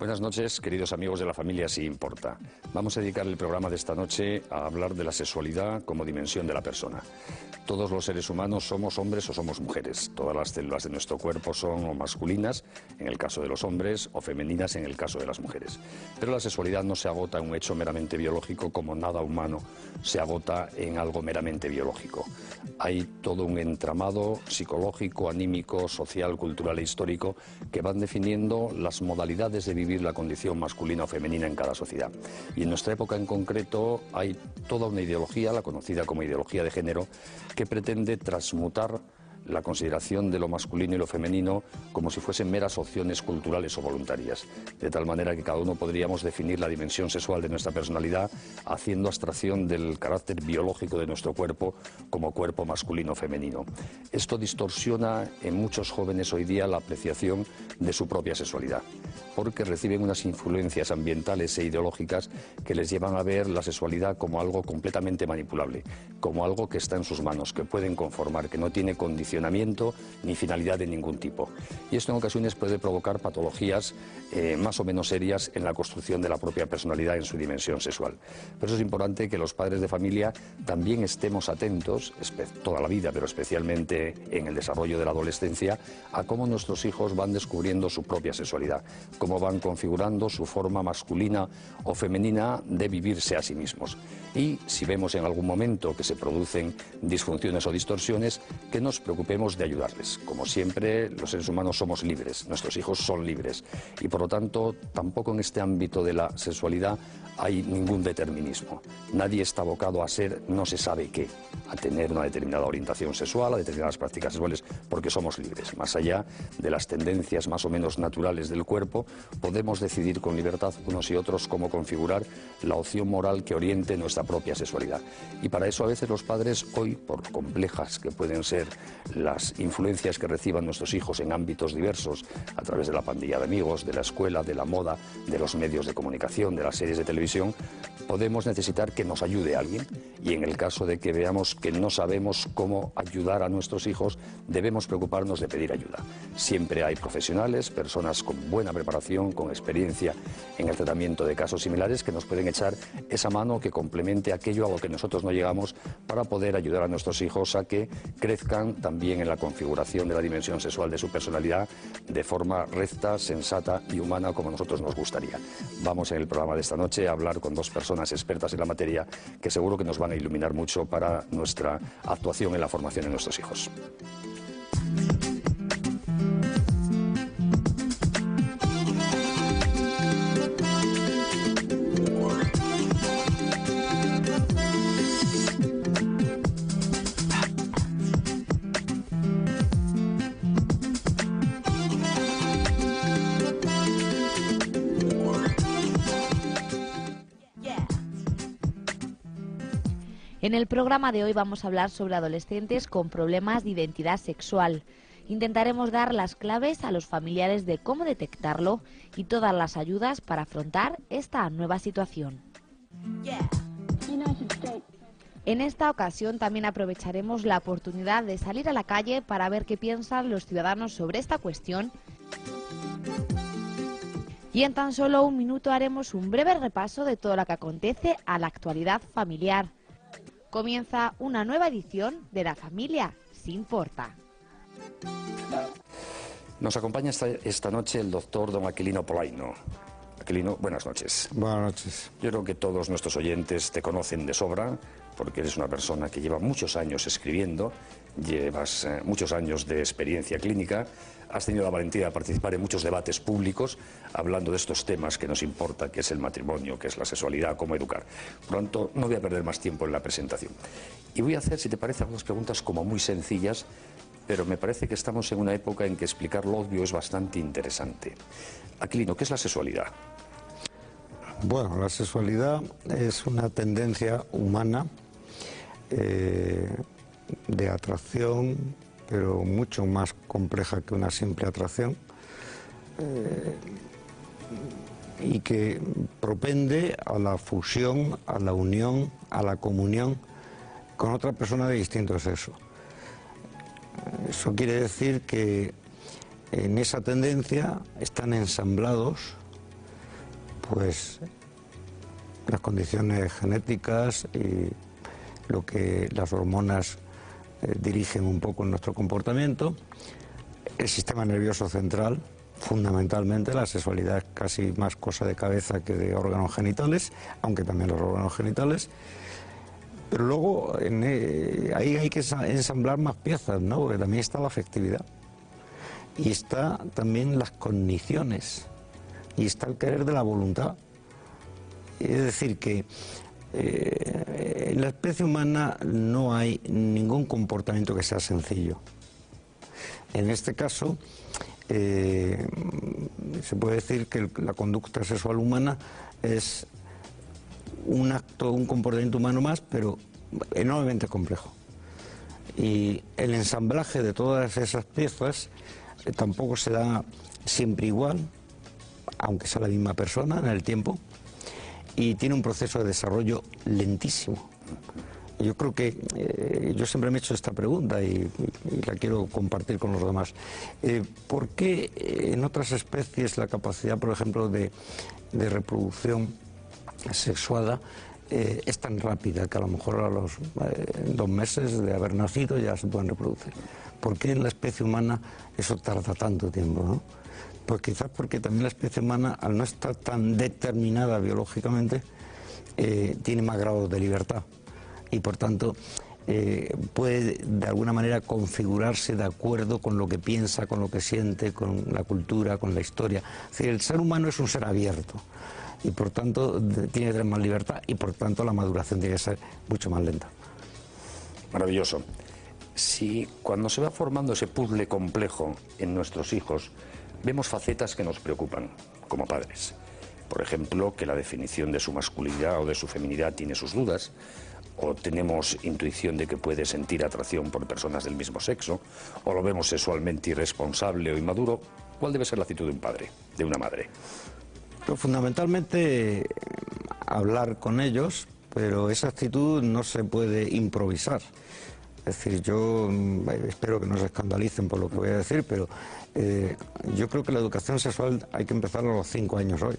Buenas noches, queridos amigos de la familia Si Importa. Vamos a dedicar el programa de esta noche a hablar de la sexualidad como dimensión de la persona. Todos los seres humanos somos hombres o somos mujeres. Todas las células de nuestro cuerpo son o masculinas, en el caso de los hombres, o femeninas, en el caso de las mujeres. Pero la sexualidad no se agota en un hecho meramente biológico, como nada humano se agota en algo meramente biológico. Hay todo un entramado psicológico, anímico, social, cultural e histórico que van definiendo las modalidades de vivir la condición masculina o femenina en cada sociedad. Y en nuestra época en concreto hay toda una ideología, la conocida como ideología de género, que pretende transmutar la consideración de lo masculino y lo femenino como si fuesen meras opciones culturales o voluntarias, de tal manera que cada uno podríamos definir la dimensión sexual de nuestra personalidad haciendo abstracción del carácter biológico de nuestro cuerpo como cuerpo masculino o femenino. Esto distorsiona en muchos jóvenes hoy día la apreciación de su propia sexualidad, porque reciben unas influencias ambientales e ideológicas que les llevan a ver la sexualidad como algo completamente manipulable, como algo que está en sus manos, que pueden conformar, que no tiene condiciones ni finalidad de ningún tipo. Y esto en ocasiones puede provocar patologías más o menos serias en la construcción de la propia personalidad en su dimensión sexual. Por eso es importante que los padres de familia también estemos atentos, toda la vida, pero especialmente en el desarrollo de la adolescencia, a cómo nuestros hijos van descubriendo su propia sexualidad, cómo van configurando su forma masculina o femenina de vivirse a sí mismos. Y si vemos en algún momento que se producen disfunciones o distorsiones, que nos preocupemos de ayudarles. Como siempre, los seres humanos somos libres, nuestros hijos son libres y por lo tanto tampoco en este ámbito de la sexualidad hay ningún determinismo. Nadie está abocado a ser no se sabe qué, a tener una determinada orientación sexual, a determinadas prácticas sexuales, porque somos libres. Más allá de las tendencias más o menos naturales del cuerpo, podemos decidir con libertad unos y otros cómo configurar la opción moral que oriente nuestra propia sexualidad. Y para eso a veces los padres hoy, por complejas que pueden ser las influencias que reciban nuestros hijos en ámbitos diversos, a través de la pandilla de amigos, de la escuela, de la moda, de los medios de comunicación, de las series de televisión, podemos necesitar que nos ayude alguien. Y en el caso de que veamos que no sabemos cómo ayudar a nuestros hijos, debemos preocuparnos de pedir ayuda. Siempre hay profesionales, personas con buena preparación, con experiencia en el tratamiento de casos similares, que nos pueden echar esa mano que complemente aquello a lo que nosotros no llegamos, para poder ayudar a nuestros hijos a que crezcan también en la configuración de la dimensión sexual de su personalidad de forma recta, sensata y humana como a nosotros nos gustaría. Vamos en el programa de esta noche a hablar con dos personas expertas en la materia que seguro que nos van a iluminar mucho para nuestra actuación en la formación de nuestros hijos. En el programa de hoy vamos a hablar sobre adolescentes con problemas de identidad sexual. Intentaremos dar las claves a los familiares de cómo detectarlo y todas las ayudas para afrontar esta nueva situación. En esta ocasión también aprovecharemos la oportunidad de salir a la calle para ver qué piensan los ciudadanos sobre esta cuestión. Y en tan solo un minuto haremos un breve repaso de todo lo que acontece a la actualidad familiar. Comienza una nueva edición de La Familia Si Importa. Nos acompaña esta noche el doctor don Aquilino Polaino. Aquilino, buenas noches. Buenas noches. Yo creo que todos nuestros oyentes te conocen de sobra, porque eres una persona que lleva muchos años escribiendo, llevas muchos años de experiencia clínica, has tenido la valentía de participar en muchos debates públicos hablando de estos temas que nos importa, que es el matrimonio, que es la sexualidad, cómo educar. Por lo tanto, no voy a perder más tiempo en la presentación. Y voy a hacer, si te parece, algunas preguntas como muy sencillas, pero me parece que estamos en una época en que explicar lo obvio es bastante interesante. Aquilino, ¿qué es la sexualidad? Bueno, la sexualidad es una tendencia humana de atracción, pero mucho más compleja que una simple atracción, y que propende a la fusión, a la unión, a la comunión con otra persona de distinto sexo. Eso quiere decir que en esa tendencia están ensamblados pues las condiciones genéticas y lo que las hormonas dirigen un poco en nuestro comportamiento, el sistema nervioso central, fundamentalmente. La sexualidad es casi más cosa de cabeza que de órganos genitales, aunque también los órganos genitales. Pero luego ahí hay que ensamblar más piezas, ¿no? Porque también está la afectividad. Y está también las cogniciones. Y está el querer de la voluntad. Es decir, que en la especie humana no hay ningún comportamiento que sea sencillo. En este caso, se puede decir que la conducta sexual humana es un acto, un comportamiento humano más, pero enormemente complejo. Y el ensamblaje de todas esas piezas tampoco se da siempre igual, aunque sea la misma persona en el tiempo, y tiene un proceso de desarrollo lentísimo. Yo creo que yo siempre me he hecho esta pregunta y la quiero compartir con los demás. ¿Por qué en otras especies la capacidad, por ejemplo, de reproducción sexuada es tan rápida que a lo mejor a los 2 meses de haber nacido ya se pueden reproducir? ¿Por qué en la especie humana eso tarda tanto tiempo, no? Pues quizás porque también la especie humana, al no estar tan determinada biológicamente, tiene más grados de libertad y por tanto puede de alguna manera configurarse de acuerdo con lo que piensa, con lo que siente, con la cultura, con la historia. Es decir, el ser humano es un ser abierto y por tanto tiene que tener más libertad y por tanto la maduración tiene que ser mucho más lenta. Maravilloso. Si cuando se va formando ese puzzle complejo en nuestros hijos, vemos facetas que nos preocupan como padres. Por ejemplo, que la definición de su masculinidad o de su feminidad tiene sus dudas, o tenemos intuición de que puede sentir atracción por personas del mismo sexo, o lo vemos sexualmente irresponsable o inmaduro. ¿Cuál debe ser la actitud de un padre, de una madre? Pero fundamentalmente hablar con ellos, pero esa actitud no se puede improvisar. Es decir, yo espero que no se escandalicen por lo que voy a decir, pero yo creo que la educación sexual hay que empezar a los 5 años hoy.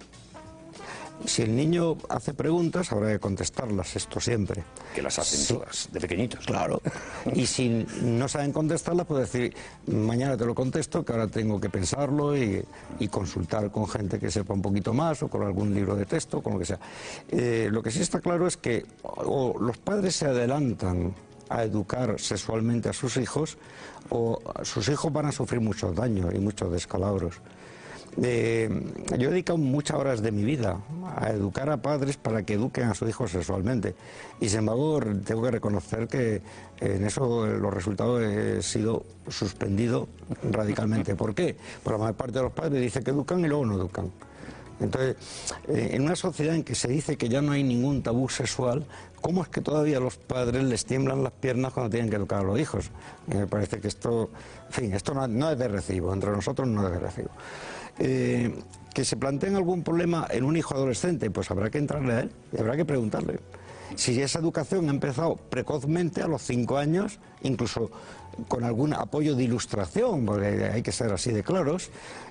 Si el niño hace preguntas, habrá que contestarlas, esto siempre. Que las hacen Sí, todas, de pequeñitos. claro. Y si no saben contestarlas, puede decir, mañana te lo contesto, que ahora tengo que pensarlo y consultar con gente que sepa un poquito más o con algún libro de texto, con lo que sea. Lo que sí está claro es que o los padres se adelantan a educar sexualmente a sus hijos, o sus hijos van a sufrir muchos daños y muchos descalabros. Yo he dedicado muchas horas de mi vida a educar a padres para que eduquen a sus hijos sexualmente y sin embargo tengo que reconocer que en eso los resultados he sido suspendido radicalmente. ¿Por qué? Porque la mayor parte de los padres dice que educan y luego no educan. Entonces, en una sociedad en que se dice que ya no hay ningún tabú sexual, ¿cómo es que todavía a los padres les tiemblan las piernas cuando tienen que educar a los hijos? Me parece que esto, en fin, esto no es de recibo, entre nosotros no es de recibo. Que se planteen algún problema en un hijo adolescente, pues habrá que entrarle a él y habrá que preguntarle. Si esa educación ha empezado precozmente, a los 5 años, incluso con algún apoyo de ilustración, porque hay que ser así de claros,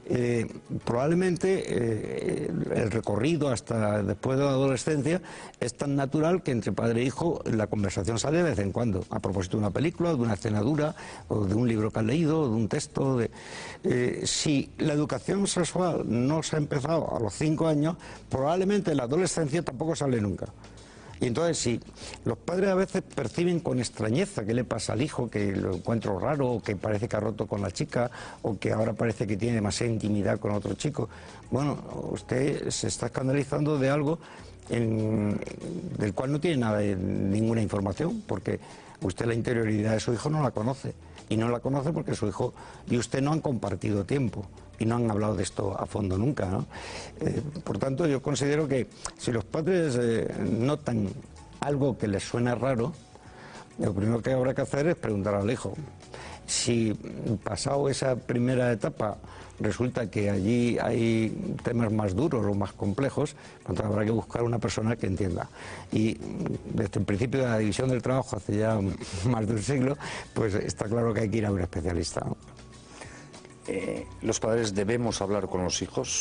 probablemente el recorrido hasta después de la adolescencia es tan natural que entre padre e hijo la conversación sale de vez en cuando, a propósito de una película, de una escena dura, o de un libro que has leído, o de un texto. Si la educación sexual no se ha empezado a los 5 años, probablemente en la adolescencia tampoco sale nunca. Y entonces, si los padres a veces perciben con extrañeza qué le pasa al hijo, que lo encuentro raro, o que parece que ha roto con la chica, o que ahora parece que tiene demasiada intimidad con otro chico, bueno, usted se está escandalizando de algo del cual no tiene ninguna información, porque usted la interioridad de su hijo no la conoce. Y no la conoce porque su hijo y usted no han compartido tiempo y no han hablado de esto a fondo nunca, ¿no? Por tanto, yo considero que si los padres notan algo que les suena raro, lo primero que habrá que hacer es preguntar al hijo. Si pasado esa primera etapa resulta que allí hay temas más duros o más complejos, entonces habrá que buscar una persona que entienda. Y desde el principio de la división del trabajo, hace ya más de un siglo, pues está claro que hay que ir a un especialista, ¿no? Los padres debemos hablar con los hijos.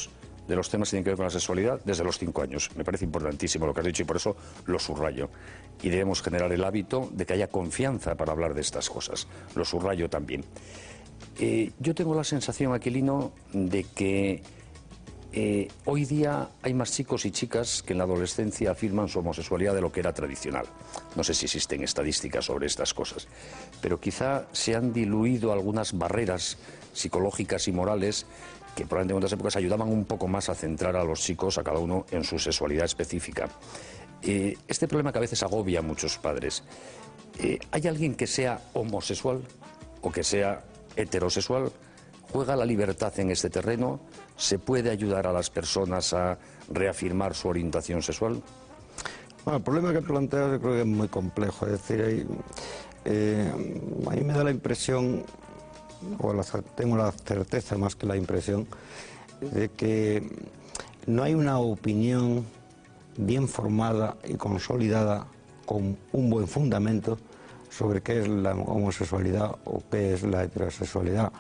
de los temas que tienen que ver con la sexualidad desde los 5 años. Me parece importantísimo lo que has dicho y por eso lo subrayo. Y debemos generar el hábito de que haya confianza para hablar de estas cosas. Lo subrayo también. Yo tengo la sensación, Aquilino, de que hoy día hay más chicos y chicas que en la adolescencia afirman su homosexualidad de lo que era tradicional. No sé si existen estadísticas sobre estas cosas, pero quizá se han diluido algunas barreras psicológicas y morales que probablemente en otras épocas ayudaban un poco más a centrar a los chicos, a cada uno, en su sexualidad específica. Este problema que a veces agobia a muchos padres. ¿Hay alguien que sea homosexual o que sea heterosexual? ¿Juega la libertad en este terreno? ¿Se puede ayudar a las personas a reafirmar su orientación sexual? Bueno, el problema que planteas yo creo que es muy complejo. Es decir, a mí me da la impresión, tengo la certeza más que la impresión, de que no hay una opinión bien formada y consolidada con un buen fundamento sobre qué es la homosexualidad o qué es la heterosexualidad.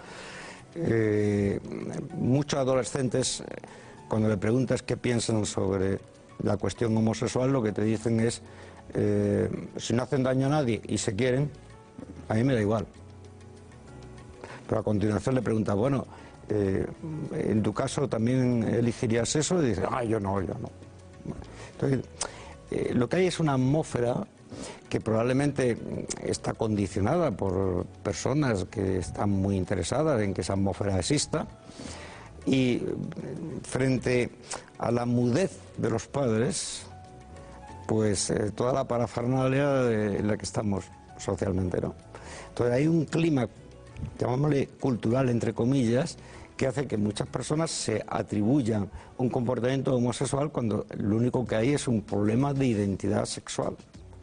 Muchos adolescentes, cuando le preguntas qué piensan sobre la cuestión homosexual, lo que te dicen es si no hacen daño a nadie y se quieren, a mí me da igual. Pero a continuación le preguntas, bueno, en tu caso también elegirías eso, y dices, yo no. Entonces, lo que hay es una atmósfera que probablemente está condicionada por personas que están muy interesadas en que esa atmósfera exista, y frente a la mudez de los padres, pues toda la parafernalia en la que estamos socialmente, ¿no? Entonces hay un clima, llamémosle cultural entre comillas, que hace que muchas personas se atribuyan un comportamiento homosexual cuando lo único que hay es un problema de identidad sexual.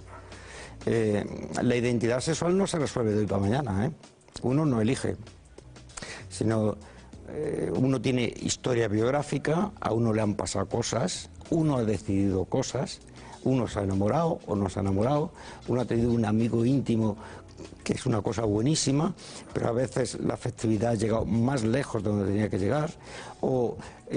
La identidad sexual no se resuelve de hoy para mañana, ¿eh? Uno no elige, sino uno tiene historia biográfica, a uno le han pasado cosas, uno ha decidido cosas, uno se ha enamorado o no se ha enamorado, uno ha tenido un amigo íntimo que es una cosa buenísima, pero a veces la afectividad ha llegado más lejos de donde tenía que llegar, o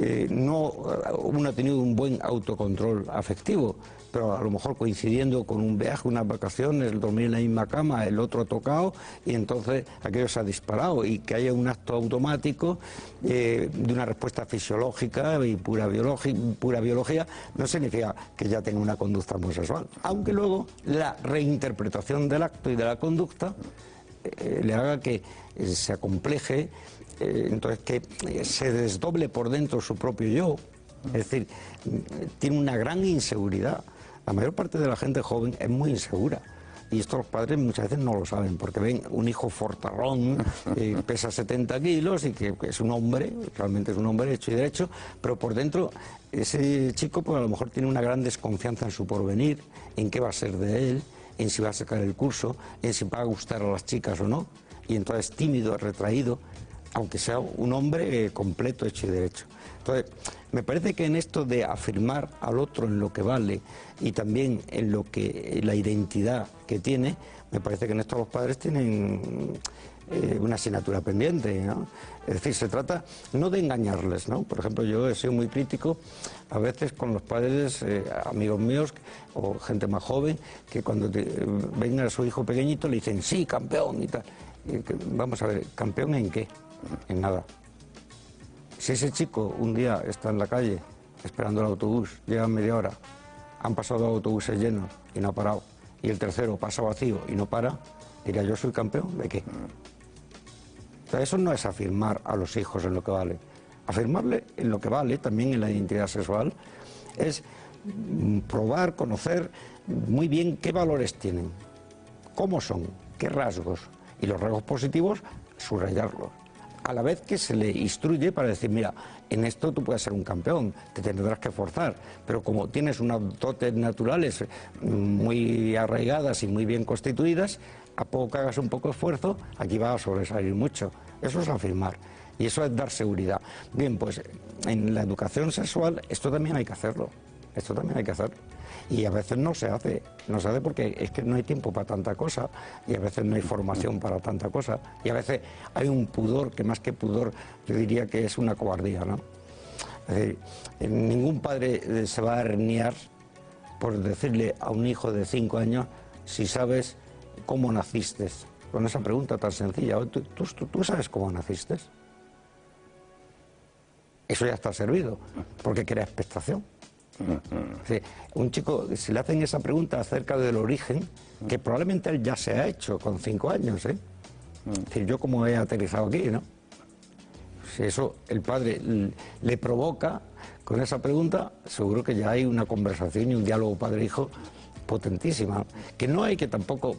uno ha tenido un buen autocontrol afectivo, pero a lo mejor coincidiendo con un viaje, unas vacaciones, el dormir en la misma cama, el otro ha tocado y entonces aquello se ha disparado, y que haya un acto automático de una respuesta fisiológica y pura biología no significa que ya tenga una conducta homosexual, aunque luego la reinterpretación del acto y de la conducta le haga que se acompleje, entonces que se desdoble por dentro su propio yo, es decir, tiene una gran inseguridad. La mayor parte de la gente joven es muy insegura, y esto los padres muchas veces no lo saben, porque ven un hijo fortarrón, pesa 70 kilos y que es un hombre, realmente es un hombre hecho y derecho, pero por dentro ese chico pues a lo mejor tiene una gran desconfianza en su porvenir, en qué va a ser de él, en si va a sacar el curso, en si va a gustar a las chicas o no, y entonces tímido, retraído, aunque sea un hombre completo, hecho y derecho. Entonces, me parece que en esto de afirmar al otro en lo que vale y también en lo que la identidad que tiene, me parece que en esto los padres tienen una asignatura pendiente, ¿no? Es decir, se trata no de engañarles, ¿no? Por ejemplo, yo he sido muy crítico a veces con los padres, amigos míos o gente más joven, que cuando ven a su hijo pequeñito le dicen, sí, campeón y tal. Vamos a ver, ¿campeón en qué? En nada. Si ese chico un día está en la calle esperando el autobús, llega media hora, han pasado 2 autobuses llenos y no ha parado, y el tercero pasa vacío y no para, diría, ¿yo soy campeón de qué? O sea, eso no es afirmar a los hijos en lo que vale. Afirmarle en lo que vale, también en la identidad sexual, es probar, conocer muy bien qué valores tienen, cómo son, qué rasgos, y los rasgos positivos, subrayarlos. A la vez que se le instruye para decir, mira, en esto tú puedes ser un campeón, te tendrás que forzar, pero como tienes unas dotes naturales muy arraigadas y muy bien constituidas, a poco que hagas un poco de esfuerzo, aquí vas a sobresalir mucho. Eso es afirmar, y eso es dar seguridad. Bien, pues en la educación sexual esto también hay que hacerlo, y a veces no se hace porque es que no hay tiempo para tanta cosa, y a veces no hay formación para tanta cosa, y a veces hay un pudor que más que pudor yo diría que es una cobardía, ¿no? Es decir, ningún padre se va a herniar por decirle a un hijo de 5 años si sabes cómo naciste. Con esa pregunta tan sencilla, ¿tú sabes cómo naciste? Eso ya está servido, porque crea expectación. Sí, un chico, si le hacen esa pregunta acerca del origen, que probablemente él ya se ha hecho con 5 años, ¿eh? Es decir, yo como he aterrizado aquí, ¿no? Si eso el padre le provoca con esa pregunta, seguro que ya hay una conversación y un diálogo padre-hijo potentísima, que no hay que tampoco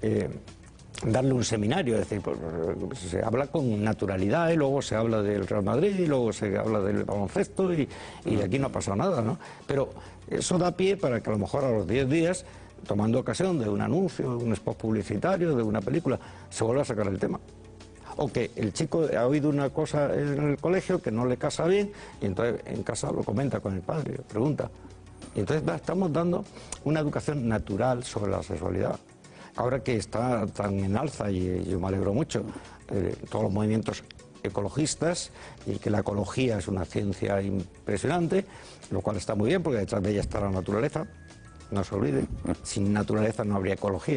darle un seminario, es decir, pues, se habla con naturalidad y luego se habla del Real Madrid y luego se habla del baloncesto y aquí no ha pasado nada, ¿no? Pero eso da pie para que a lo mejor a los 10 días, tomando ocasión de un anuncio, de un spot publicitario, de una película, se vuelva a sacar el tema. O que el chico ha oído una cosa en el colegio que no le casa bien y entonces en casa lo comenta con el padre, pregunta. Y entonces estamos dando una educación natural sobre la sexualidad. Ahora que está tan en alza, y yo me alegro mucho, todos los movimientos ecologistas, y que la ecología es una ciencia impresionante, lo cual está muy bien porque detrás de ella está la naturaleza, no se olvide, sin naturaleza no habría ecología.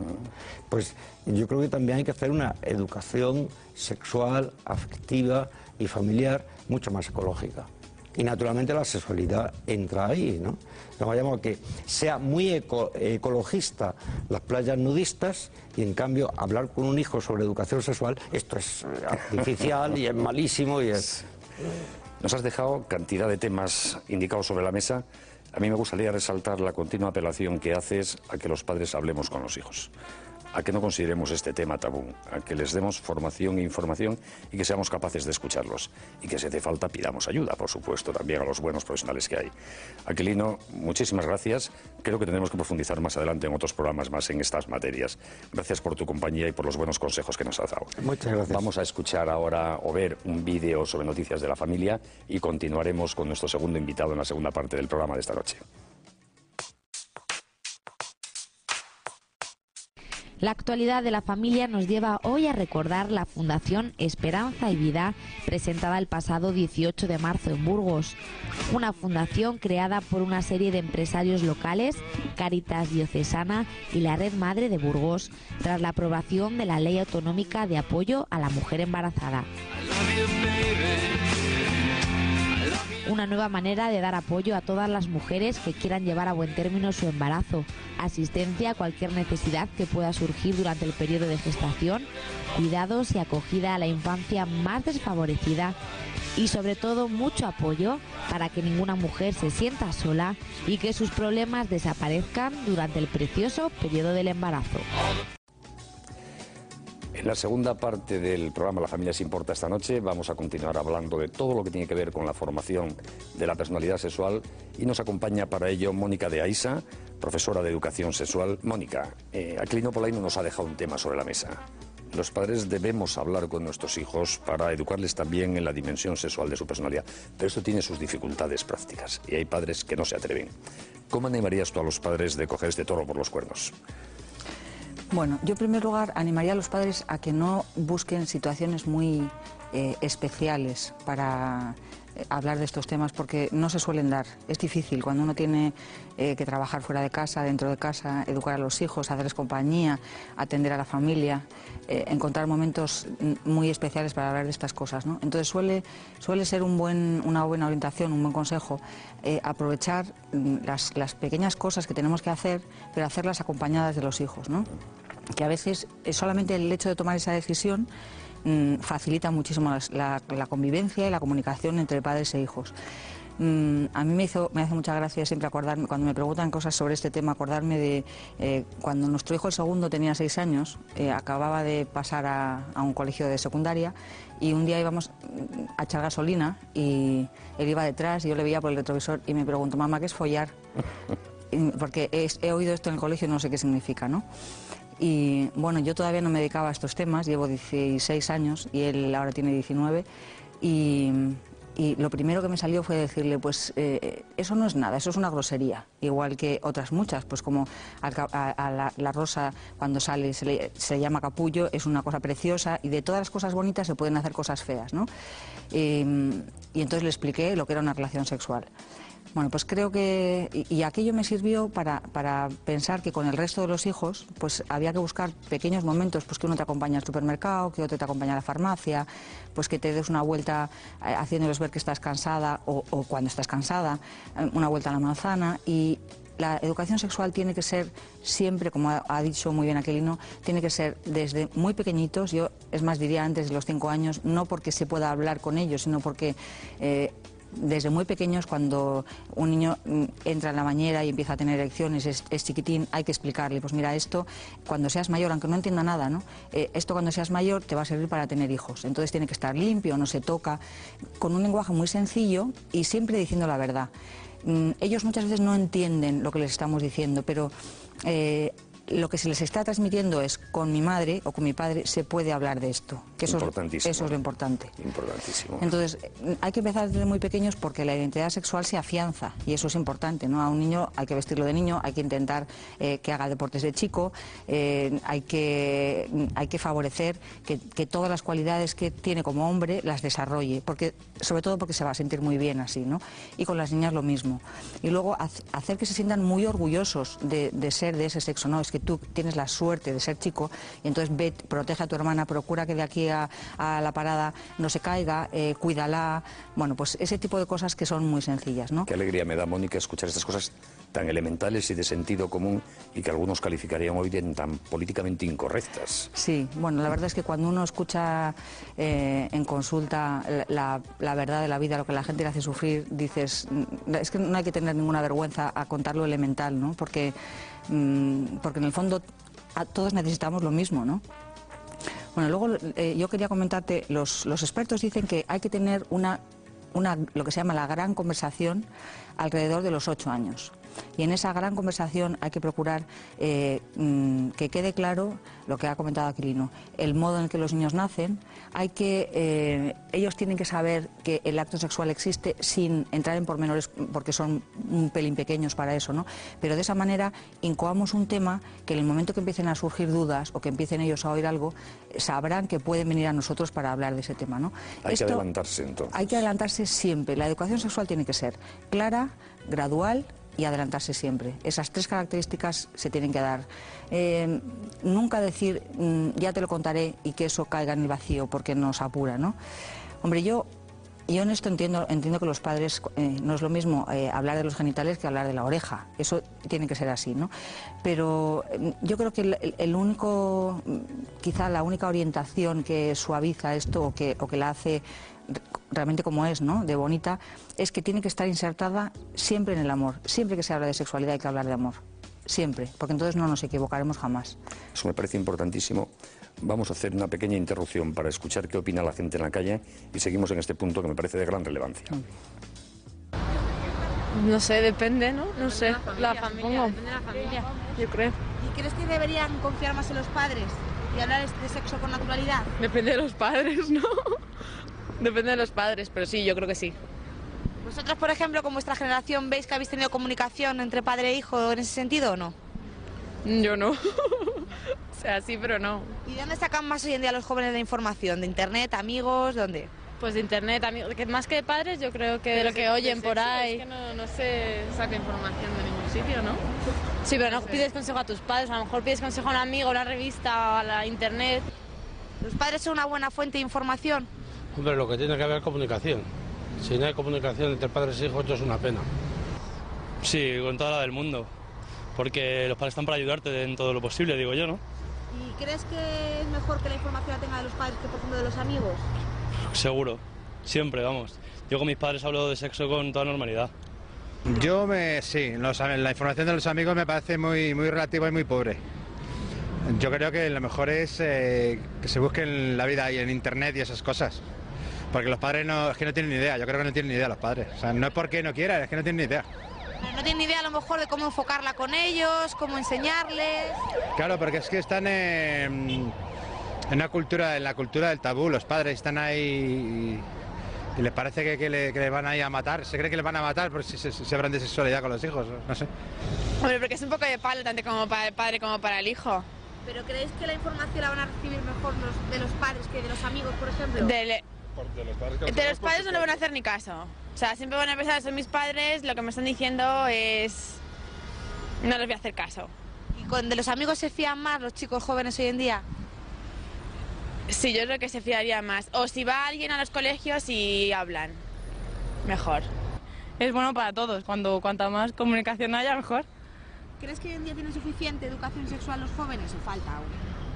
Pues yo creo que también hay que hacer una educación sexual, afectiva y familiar mucho más ecológica. Y naturalmente la sexualidad entra ahí, ¿no? No vayamos a que sea muy ecologista las playas nudistas y en cambio hablar con un hijo sobre educación sexual, esto es artificial y es malísimo y es... Nos has dejado cantidad de temas indicados sobre la mesa. A mí me gustaría resaltar la continua apelación que haces a que los padres hablemos con los hijos, a que no consideremos este tema tabú, a que les demos formación e información y que seamos capaces de escucharlos. Y que si hace falta pidamos ayuda, por supuesto, también a los buenos profesionales que hay. Aquilino, muchísimas gracias. Creo que tendremos que profundizar más adelante en otros programas más en estas materias. Gracias por tu compañía y por los buenos consejos que nos has dado. Muchas gracias. Vamos a escuchar ahora o ver un vídeo sobre noticias de la familia y continuaremos con nuestro segundo invitado en la segunda parte del programa de esta noche. La actualidad de la familia nos lleva hoy a recordar la Fundación Esperanza y Vida, presentada el pasado 18 de marzo en Burgos. Una fundación creada por una serie de empresarios locales, Cáritas Diocesana y la Red Madre de Burgos, tras la aprobación de la Ley Autonómica de Apoyo a la Mujer Embarazada. Una nueva manera de dar apoyo a todas las mujeres que quieran llevar a buen término su embarazo, asistencia a cualquier necesidad que pueda surgir durante el periodo de gestación, cuidados y acogida a la infancia más desfavorecida y sobre todo mucho apoyo para que ninguna mujer se sienta sola y que sus problemas desaparezcan durante el precioso periodo del embarazo. En la segunda parte del programa La Familia Se Importa esta noche vamos a continuar hablando de todo lo que tiene que ver con la formación de la personalidad sexual y nos acompaña para ello Mónica de Aisa, profesora de educación sexual. Mónica, Aquilino Polaino nos ha dejado un tema sobre la mesa. Los padres debemos hablar con nuestros hijos para educarles también en la dimensión sexual de su personalidad, pero esto tiene sus dificultades prácticas y hay padres que no se atreven. ¿Cómo animarías tú a los padres de coger este toro por los cuernos? Bueno, yo en primer lugar animaría a los padres a que no busquen situaciones muy especiales para hablar de estos temas porque no se suelen dar. Es difícil cuando uno tiene que trabajar fuera de casa, dentro de casa, educar a los hijos, hacerles compañía, atender a la familia, encontrar momentos muy especiales para hablar de estas cosas, ¿no? Entonces suele ser una buena orientación, un buen consejo, aprovechar las pequeñas cosas que tenemos que hacer, pero hacerlas acompañadas de los hijos, ¿no? Que a veces solamente el hecho de tomar esa decisión facilita muchísimo la convivencia y la comunicación entre padres e hijos. A mí me hace mucha gracia siempre acordarme, cuando me preguntan cosas sobre este tema, acordarme de cuando nuestro hijo el segundo tenía 6 años, acababa de pasar a un colegio de secundaria y un día íbamos a echar gasolina y él iba detrás y yo le veía por el retrovisor y me preguntó, mamá, ¿qué es follar? Porque he oído esto en el colegio y no sé qué significa, ¿no? Y bueno, yo todavía no me dedicaba a estos temas, llevo 16 años y él ahora tiene 19 y Y lo primero que me salió fue decirle, pues eso no es nada, eso es una grosería, igual que otras muchas, pues como la rosa cuando sale se le llama capullo, es una cosa preciosa, y de todas las cosas bonitas se pueden hacer cosas feas, ¿no? Y entonces le expliqué lo que era una relación sexual. Bueno, pues creo que... Y aquello me sirvió para pensar que con el resto de los hijos pues había que buscar pequeños momentos, pues que uno te acompaña al supermercado, que otro te acompaña a la farmacia, pues que te des una vuelta haciéndoles ver que estás cansada o cuando estás cansada, una vuelta a la manzana. Y la educación sexual tiene que ser siempre, como ha dicho muy bien Aquilino, tiene que ser desde muy pequeñitos, yo es más diría antes de los 5 años, no porque se pueda hablar con ellos, sino porque... desde muy pequeños, cuando un niño entra en la bañera y empieza a tener erecciones, es chiquitín, hay que explicarle, pues mira, esto cuando seas mayor, aunque no entienda nada, ¿no? Esto cuando seas mayor te va a servir para tener hijos, entonces tiene que estar limpio, no se toca, con un lenguaje muy sencillo y siempre diciendo la verdad. Ellos muchas veces no entienden lo que les estamos diciendo, pero... lo que se les está transmitiendo es, con mi madre o con mi padre se puede hablar de esto, que eso es lo importante. Importantísimo. Entonces, hay que empezar desde muy pequeños porque la identidad sexual se afianza y eso es importante, ¿no? A un niño hay que vestirlo de niño, hay que intentar que haga deportes de chico, hay que favorecer que todas las cualidades que tiene como hombre las desarrolle, sobre todo porque se va a sentir muy bien así, ¿no? Y con las niñas lo mismo. Y luego hacer que se sientan muy orgullosos de ser de ese sexo, ¿no? Es que tú tienes la suerte de ser chico y entonces ve, protege a tu hermana, procura que de aquí a la parada no se caiga, cuídala, bueno, pues ese tipo de cosas que son muy sencillas, ¿no? Qué alegría me da, Mónica, escuchar estas cosas tan elementales y de sentido común y que algunos calificarían hoy de tan políticamente incorrectas. Sí, bueno, la verdad es que cuando uno escucha en consulta la verdad de la vida, lo que la gente le hace sufrir, dices, es que no hay que tener ninguna vergüenza a contar lo elemental, ¿no? Porque en el fondo todos necesitamos lo mismo, ¿no? Bueno, luego yo quería comentarte, los expertos dicen que hay que tener lo que se llama la gran conversación alrededor de los 8 años. Y en esa gran conversación hay que procurar que quede claro lo que ha comentado Aquilino, el modo en el que los niños nacen. Ellos tienen que saber que el acto sexual existe sin entrar en pormenores porque son un pelín pequeños para eso, ¿no? Pero de esa manera incoamos un tema que en el momento que empiecen a surgir dudas o que empiecen ellos a oír algo, sabrán que pueden venir a nosotros para hablar de ese tema, ¿no? Hay que adelantarse entonces. Hay que adelantarse siempre. La educación sexual tiene que ser clara, gradual y adelantarse siempre. Esas 3 características se tienen que dar. Nunca decir, ya te lo contaré y que eso caiga en el vacío porque nos apura, ¿no? Hombre, yo en esto entiendo que los padres, no es lo mismo hablar de los genitales que hablar de la oreja. Eso tiene que ser así, ¿no? Pero yo creo que quizá la única orientación que suaviza esto o que la hace realmente como es, ¿no?, de bonita, es que tiene que estar insertada siempre en el amor. Siempre que se habla de sexualidad hay que hablar de amor. Siempre, porque entonces no nos equivocaremos jamás. Eso me parece importantísimo. Vamos a hacer una pequeña interrupción para escuchar qué opina la gente en la calle y seguimos en este punto que me parece de gran relevancia. No sé, depende, ¿no? No sé. La familia, Depende de la familia, yo creo. ¿Y crees que deberían confiar más en los padres y hablar de sexo con naturalidad? Depende de los padres, ¿no? Depende de los padres, pero sí, yo creo que sí. ¿Vosotros, por ejemplo, con vuestra generación, veis que habéis tenido comunicación entre padre e hijo en ese sentido o no? Yo no. O sea, sí, pero no. ¿Y de dónde sacan más hoy en día los jóvenes la información? ¿De internet, amigos, dónde? Pues de internet, más que de padres, yo creo que de lo que oyen por ahí. Es que no se saca información de ningún sitio, ¿no? Sí, pero no pides consejo a tus padres, a lo mejor pides consejo a un amigo, a una revista, a la internet. ¿Los padres son una buena fuente de información? Hombre, lo que tiene que haber es comunicación. Si no hay comunicación entre padres e hijos, esto es una pena. Sí, con toda la del mundo. Porque los padres están para ayudarte en todo lo posible, digo yo, ¿no? ¿Y crees que es mejor que la información la tenga de los padres que, por ejemplo, de los amigos? Seguro. Siempre, vamos. Yo con mis padres hablo de sexo con toda normalidad. Sí, la información de los amigos me parece muy relativa y muy pobre. Yo creo que lo mejor es que se busquen la vida ahí en internet y esas cosas. Porque los padres es que no tienen ni idea, yo creo que no tienen ni idea los padres. O sea, no es porque no quieran, es que no tienen ni idea. Pero no tienen ni idea a lo mejor de cómo enfocarla con ellos, cómo enseñarles. Claro, porque es que están en la cultura del tabú, los padres están ahí Y les parece que les van a ir a matar, se cree que les van a matar por si se hablan de sexualidad con los hijos, no sé. Hombre, porque es un poco de palo tanto como para el padre como para el hijo. ¿Pero creéis que la información la van a recibir mejor de los padres que de los amigos, por ejemplo? De los padres no le van a hacer ni caso. O sea, siempre van a pensar, son mis padres, lo que me están diciendo es... No les voy a hacer caso. ¿Y de los amigos se fían más los chicos jóvenes hoy en día? Sí, yo creo que se fiaría más. O si va alguien a los colegios y hablan. Mejor. Es bueno para todos. Cuanta más comunicación haya, mejor. ¿Crees que hoy en día tienen suficiente educación sexual los jóvenes o falta aún?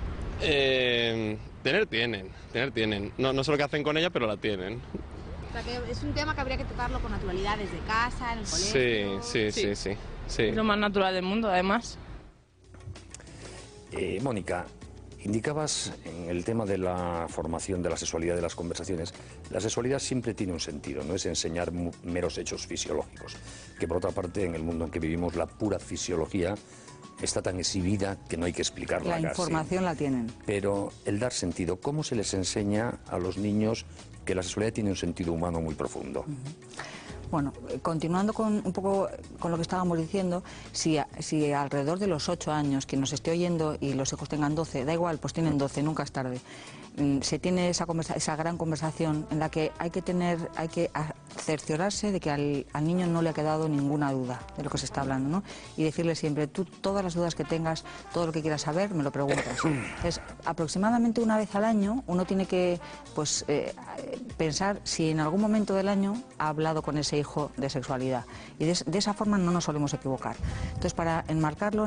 Tienen. No sé lo que hacen con ella, pero la tienen. O sea, que es un tema que habría que tocarlo con naturalidad desde casa, en el colegio. Sí. Es lo más natural del mundo, además. Mónica, indicabas en el tema de la formación de la sexualidad de las conversaciones, la sexualidad siempre tiene un sentido, no es enseñar meros hechos fisiológicos, que por otra parte en el mundo en que vivimos la pura fisiología está tan exhibida que no hay que explicarla. La información la tienen. Pero el dar sentido, ¿cómo se les enseña a los niños que la sexualidad tiene un sentido humano muy profundo? Bueno, continuando un poco con lo que estábamos diciendo, si alrededor de los 8 años, quien nos esté oyendo y los hijos tengan 12, da igual, pues tienen 12, nunca es tarde, se tiene esa gran conversación en la que hay que cerciorarse de que al niño no le ha quedado ninguna duda de lo que se está hablando, ¿no? Y decirle siempre, tú todas las dudas que tengas, todo lo que quieras saber, me lo preguntas. Entonces, aproximadamente una vez al año uno tiene que pensar si en algún momento del año ha hablado con ese hijo de sexualidad. Y de esa forma no nos solemos equivocar. Entonces, para enmarcarlo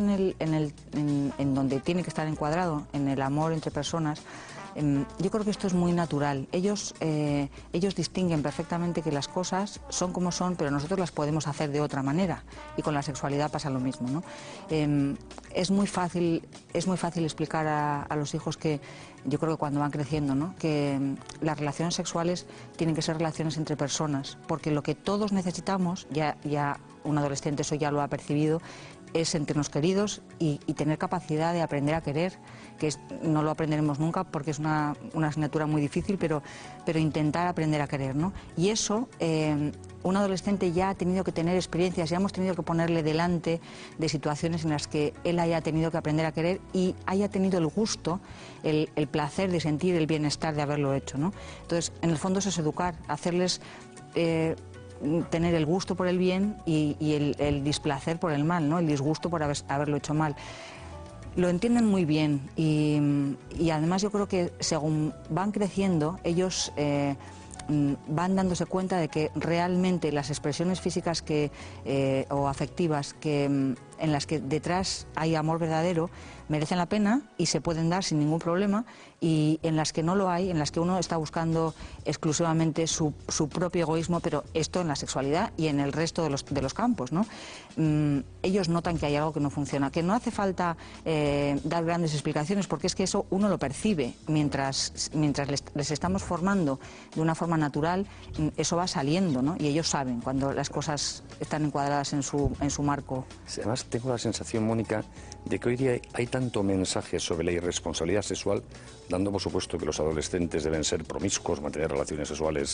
en donde tiene que estar encuadrado, en el amor entre personas, yo creo que esto es muy natural. Ellos distinguen perfectamente que las cosas son como son, pero nosotros las podemos hacer de otra manera. Y con la sexualidad pasa lo mismo, ¿no? Es muy fácil explicar a los hijos que, yo creo que cuando van creciendo, ¿no?, que las relaciones sexuales tienen que ser relaciones entre personas, porque lo que todos necesitamos, ya un adolescente eso ya lo ha percibido, es sentirnos queridos y tener capacidad de aprender a querer, que no lo aprenderemos nunca porque es una asignatura muy difícil, pero intentar aprender a querer, ¿no? Y eso, un adolescente ya ha tenido que tener experiencias, ya hemos tenido que ponerle delante de situaciones en las que él haya tenido que aprender a querer y haya tenido el gusto, el placer de sentir el bienestar de haberlo hecho, ¿no? Entonces, en el fondo eso es educar, hacerles... tener el gusto por el bien y el displacer por el mal, ¿no?, el disgusto por haberlo hecho mal. Lo entienden muy bien y además yo creo que según van creciendo ellos van dándose cuenta de que realmente las expresiones físicas o afectivas en las que detrás hay amor verdadero merecen la pena y se pueden dar sin ningún problema, y en las que no lo hay, en las que uno está buscando exclusivamente su propio egoísmo, pero esto en la sexualidad y en el resto de los campos, ¿no? Ellos notan que hay algo que no funciona, que no hace falta dar grandes explicaciones, porque es que eso uno lo percibe mientras les estamos formando de una forma natural, eso va saliendo, ¿no? Y ellos saben cuando las cosas están encuadradas en su marco. Además, tengo la sensación, Mónica, de que hoy día hay tanto mensaje sobre la irresponsabilidad sexual, dando por supuesto que los adolescentes deben ser promiscuos, mantener relaciones sexuales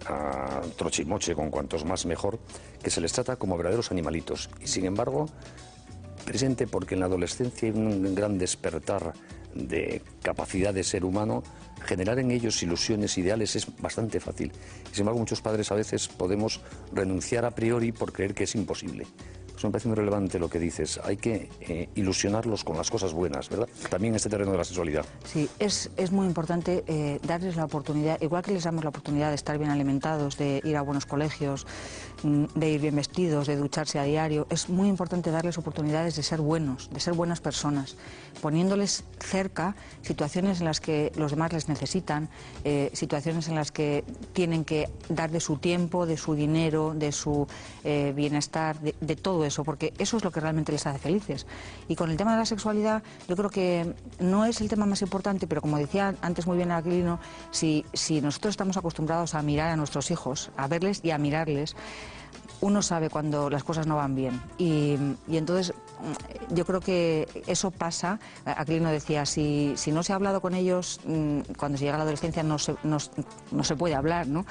a trochimoche, con cuantos más mejor, que se les trata como verdaderos animalitos. Y sin embargo, presente porque en la adolescencia hay un gran despertar de capacidad de ser humano, generar en ellos ilusiones, ideales, es bastante fácil. Y sin embargo, muchos padres a veces podemos renunciar a priori por creer que es imposible. Eso me parece muy relevante lo que dices. Hay que ilusionarlos con las cosas buenas, ¿verdad? También en este terreno de la sexualidad. Sí, es muy importante darles la oportunidad, igual que les damos la oportunidad de estar bien alimentados, de ir a buenos colegios, de ir bien vestidos, de ducharse a diario. Es muy importante darles oportunidades de ser buenos, de ser buenas personas, poniéndoles cerca situaciones en las que los demás les necesitan, situaciones en las que tienen que dar de su tiempo, de su dinero, de su bienestar, de todo eso, porque eso es lo que realmente les hace felices. Y con el tema de la sexualidad, yo creo que no es el tema más importante, pero como decía antes muy bien Aquilino, si nosotros estamos acostumbrados a mirar a nuestros hijos, a verles y a mirarles, uno sabe cuando las cosas no van bien. Y entonces yo creo que eso pasa. Aquilino decía, si no se ha hablado con ellos, cuando se llega a la adolescencia no se puede hablar, ¿no?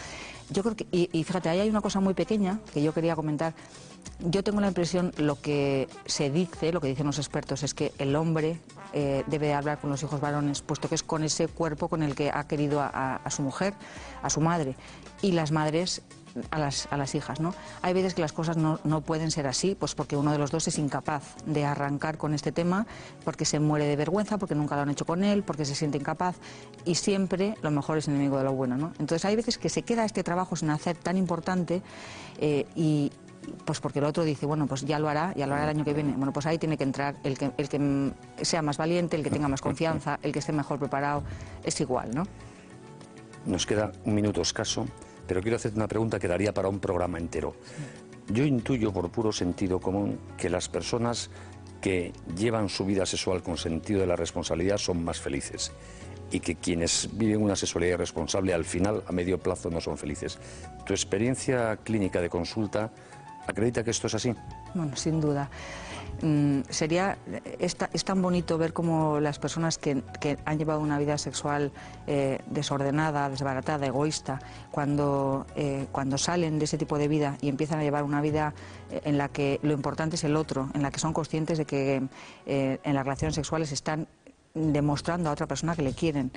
Yo creo que, y fíjate, ahí hay una cosa muy pequeña que yo quería comentar. Yo tengo la impresión, lo que se dice, lo que dicen los expertos, es que el hombre debe hablar con los hijos varones, puesto que es con ese cuerpo con el que ha querido a su mujer, a su madre, y las madres a las hijas, ¿no? Hay veces que las cosas no pueden ser así, pues porque uno de los dos es incapaz de arrancar con este tema, porque se muere de vergüenza, porque nunca lo han hecho con él, porque se siente incapaz, y siempre lo mejor es enemigo de lo bueno, ¿no? Entonces hay veces que se queda este trabajo sin hacer tan importante y pues porque el otro dice, bueno, pues ya lo hará el año que viene. Bueno, pues ahí tiene que entrar el que sea más valiente, el que tenga más confianza, el que esté mejor preparado, es igual, ¿no? Nos queda un minuto escaso, pero quiero hacerte una pregunta que daría para un programa entero. Yo intuyo por puro sentido común que las personas que llevan su vida sexual con sentido de la responsabilidad son más felices y que quienes viven una sexualidad irresponsable al final, a medio plazo, no son felices. ¿Tu experiencia clínica de consulta acredita que esto es así? Bueno, sin duda. Es tan bonito ver cómo las personas que han llevado una vida sexual desordenada, desbaratada, egoísta, cuando salen de ese tipo de vida y empiezan a llevar una vida en la que lo importante es el otro, en la que son conscientes de que en las relaciones sexuales están demostrando a otra persona que le quieren,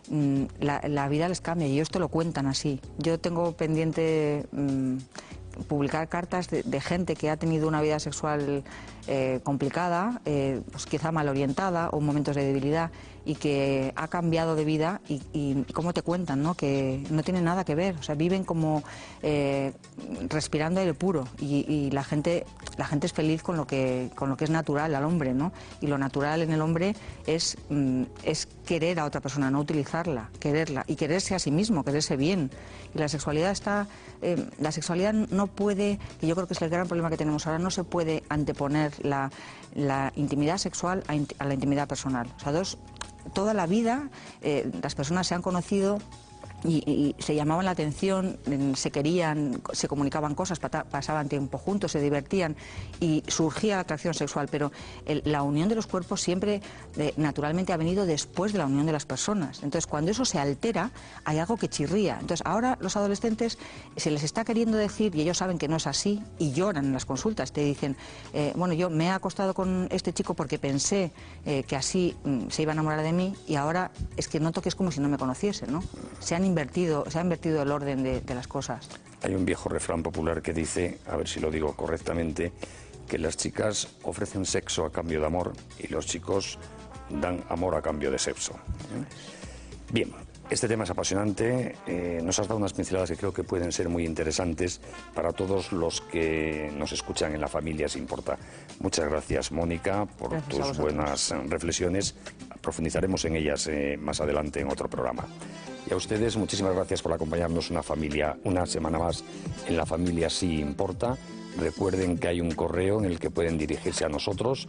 la vida les cambia, y ellos te lo cuentan así. Yo tengo pendiente publicar cartas de gente que ha tenido una vida sexual complicada, pues quizá mal orientada o momentos de debilidad, y que ha cambiado de vida y cómo te cuentan, ¿no? Que no tiene nada que ver, o sea, viven como respirando aire puro, y la gente es feliz con lo que es natural al hombre, ¿no? Y lo natural en el hombre es querer a otra persona, no utilizarla, quererla y quererse a sí mismo, quererse bien. Y la sexualidad la sexualidad no puede, que yo creo que es el gran problema que tenemos ahora, no se puede anteponer la intimidad sexual a la intimidad personal. O sea, toda la vida las personas se han conocido y se llamaban la atención, se querían, se comunicaban cosas, pasaban tiempo juntos, se divertían y surgía la atracción sexual, pero la unión de los cuerpos siempre naturalmente ha venido después de la unión de las personas. Entonces, cuando eso se altera, hay algo que chirría. Entonces, ahora los adolescentes se les está queriendo decir, y ellos saben que no es así, y lloran en las consultas, te dicen, bueno, yo me he acostado con este chico porque pensé que así se iba a enamorar de mí, y ahora es que noto que es como si no me conociese, ¿no? Se ha invertido el orden de las cosas. Hay un viejo refrán popular que dice, a ver si lo digo correctamente, que las chicas ofrecen sexo a cambio de amor y los chicos dan amor a cambio de sexo. Bien, este tema es apasionante, nos has dado unas pinceladas que creo que pueden ser muy interesantes para todos los que nos escuchan en La Familia Se Importa. Muchas gracias, Mónica, por tus buenas reflexiones. Profundizaremos en ellas más adelante en otro programa. Y a ustedes, muchísimas gracias por acompañarnos una semana más en La Familia Sí Importa. Recuerden que hay un correo en el que pueden dirigirse a nosotros,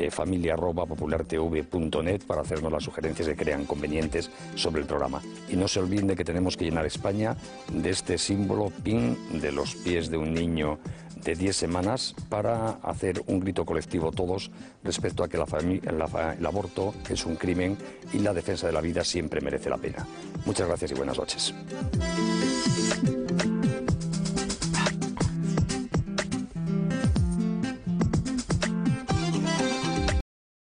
familia@populartv.net, para hacernos las sugerencias que crean convenientes sobre el programa. Y no se olviden de que tenemos que llenar España de este símbolo PIN de los pies de un niño de 10 semanas para hacer un grito colectivo todos respecto a que el aborto es un crimen y la defensa de la vida siempre merece la pena. Muchas gracias y buenas noches.